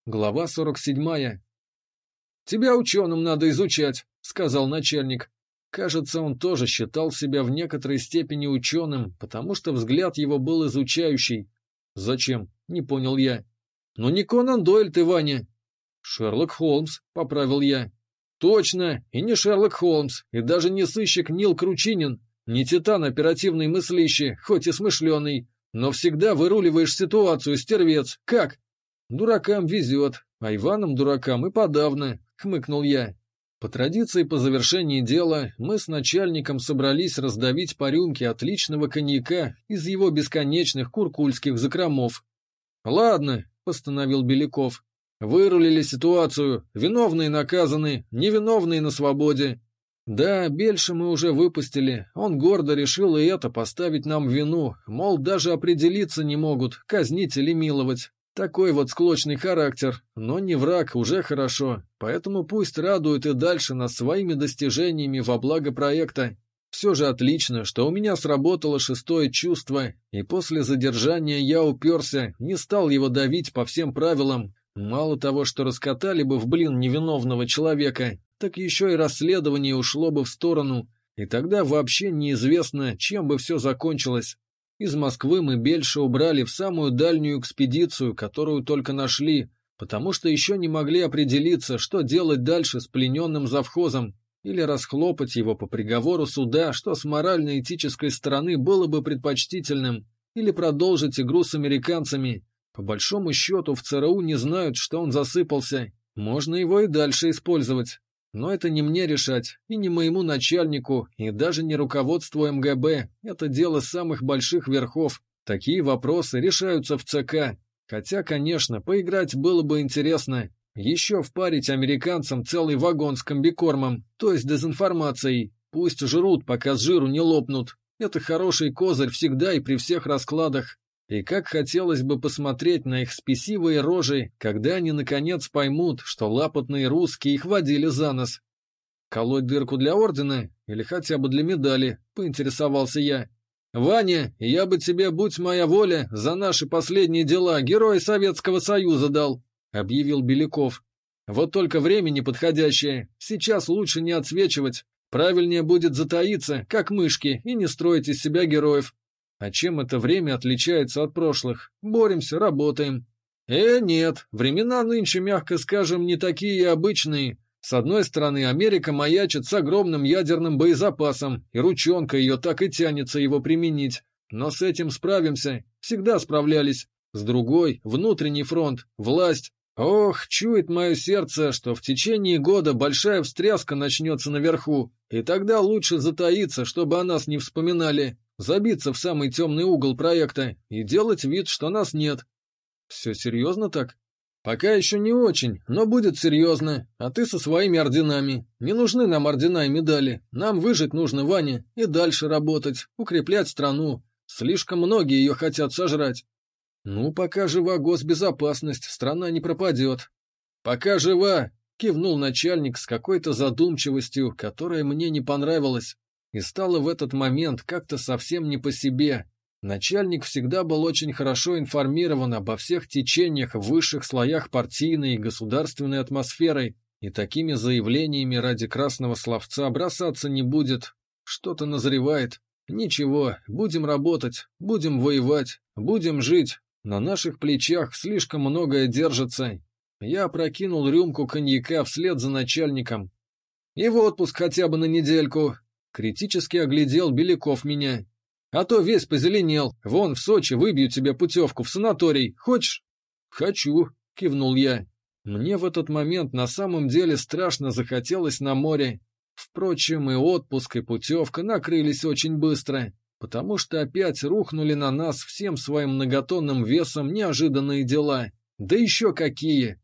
Глава 47. «Тебя ученым надо изучать», — сказал начальник. Кажется, он тоже считал себя в некоторой степени ученым, потому что взгляд его был изучающий. «Зачем?» — не понял я. «Ну не Конан Дойль ты, Ваня». «Шерлок Холмс», — поправил я. «Точно, и не Шерлок Холмс, и даже не сыщик Нил Кручинин, не титан оперативный мыслящий, хоть и смышленый, но всегда выруливаешь ситуацию, стервец. Как?» «Дуракам везет, а Иванам-дуракам и подавно», — хмыкнул я. По традиции, по завершении дела, мы с начальником собрались раздавить по рюмке отличного коньяка из его бесконечных куркульских закромов. «Ладно», — постановил Беляков, — «вырулили ситуацию, виновные наказаны, невиновные на свободе». Да, Бельша мы уже выпустили, он гордо решил и это поставить нам в вину, мол, даже определиться не могут, казнить или миловать. Такой вот склочный характер, но не враг, уже хорошо, поэтому пусть радует и дальше нас своими достижениями во благо проекта. Все же отлично, что у меня сработало шестое чувство, и после задержания я уперся, не стал его давить по всем правилам. Мало того, что раскатали бы в блин невиновного человека, так еще и расследование ушло бы в сторону, и тогда вообще неизвестно, чем бы все закончилось. Из Москвы мы Бельша убрали в самую дальнюю экспедицию, которую только нашли, потому что еще не могли определиться, что делать дальше с плененным завхозом, или расхлопать его по приговору суда, что с морально-этической стороны было бы предпочтительным, или продолжить игру с американцами. По большому счету в ЦРУ не знают, что он засыпался, можно его и дальше использовать. Но это не мне решать, и не моему начальнику, и даже не руководству МГБ. Это дело самых больших верхов. Такие вопросы решаются в ЦК. Хотя, конечно, поиграть было бы интересно. Еще впарить американцам целый вагон с комбикормом, то есть дезинформацией. Пусть жрут, пока с жиру не лопнут. Это хороший козырь всегда и при всех раскладах. И как хотелось бы посмотреть на их спесивые рожи, когда они наконец поймут, что лапотные русские их водили за нос. «Колоть дырку для ордена? Или хотя бы для медали?» — поинтересовался я. «Ваня, я бы тебе, будь моя воля, за наши последние дела Героя Советского Союза дал», — объявил Беляков. «Вот только время неподходящее, сейчас лучше не отсвечивать, правильнее будет затаиться, как мышки, и не строить из себя героев». А чем это время отличается от прошлых? Боремся, работаем. Нет, времена нынче, мягко скажем, не такие обычные. С одной стороны, Америка маячит с огромным ядерным боезапасом, и ручонка ее так и тянется его применить. Но с этим справимся, всегда справлялись. С другой, внутренний фронт, власть. Ох, чует мое сердце, что в течение года большая встряска начнется наверху, и тогда лучше затаиться, чтобы о нас не вспоминали. Забиться в самый темный угол проекта и делать вид, что нас нет. Все серьезно так? Пока еще не очень, но будет серьезно. А ты со своими орденами. Не нужны нам ордена и медали. Нам выжить нужно, Ваня, и дальше работать, укреплять страну. Слишком многие ее хотят сожрать. Ну, пока жива госбезопасность, страна не пропадет. Пока жива, кивнул начальник с какой-то задумчивостью, которая мне не понравилась. И стало в этот момент как-то совсем не по себе. Начальник всегда был очень хорошо информирован обо всех течениях в высших слоях партийной и государственной атмосферы, и такими заявлениями ради красного словца бросаться не будет. Что-то назревает. Ничего, будем работать, будем воевать, будем жить. На наших плечах слишком многое держится. Я опрокинул рюмку коньяка вслед за начальником. И в отпуск хотя бы на недельку. Критически оглядел Беляков меня. «А то весь позеленел. Вон в Сочи выбью тебе путевку в санаторий. Хочешь?» «Хочу», — кивнул я. Мне в этот момент на самом деле страшно захотелось на море. Впрочем, и отпуск, и путевка накрылись очень быстро, потому что опять рухнули на нас всем своим многотонным весом неожиданные дела. Да еще какие!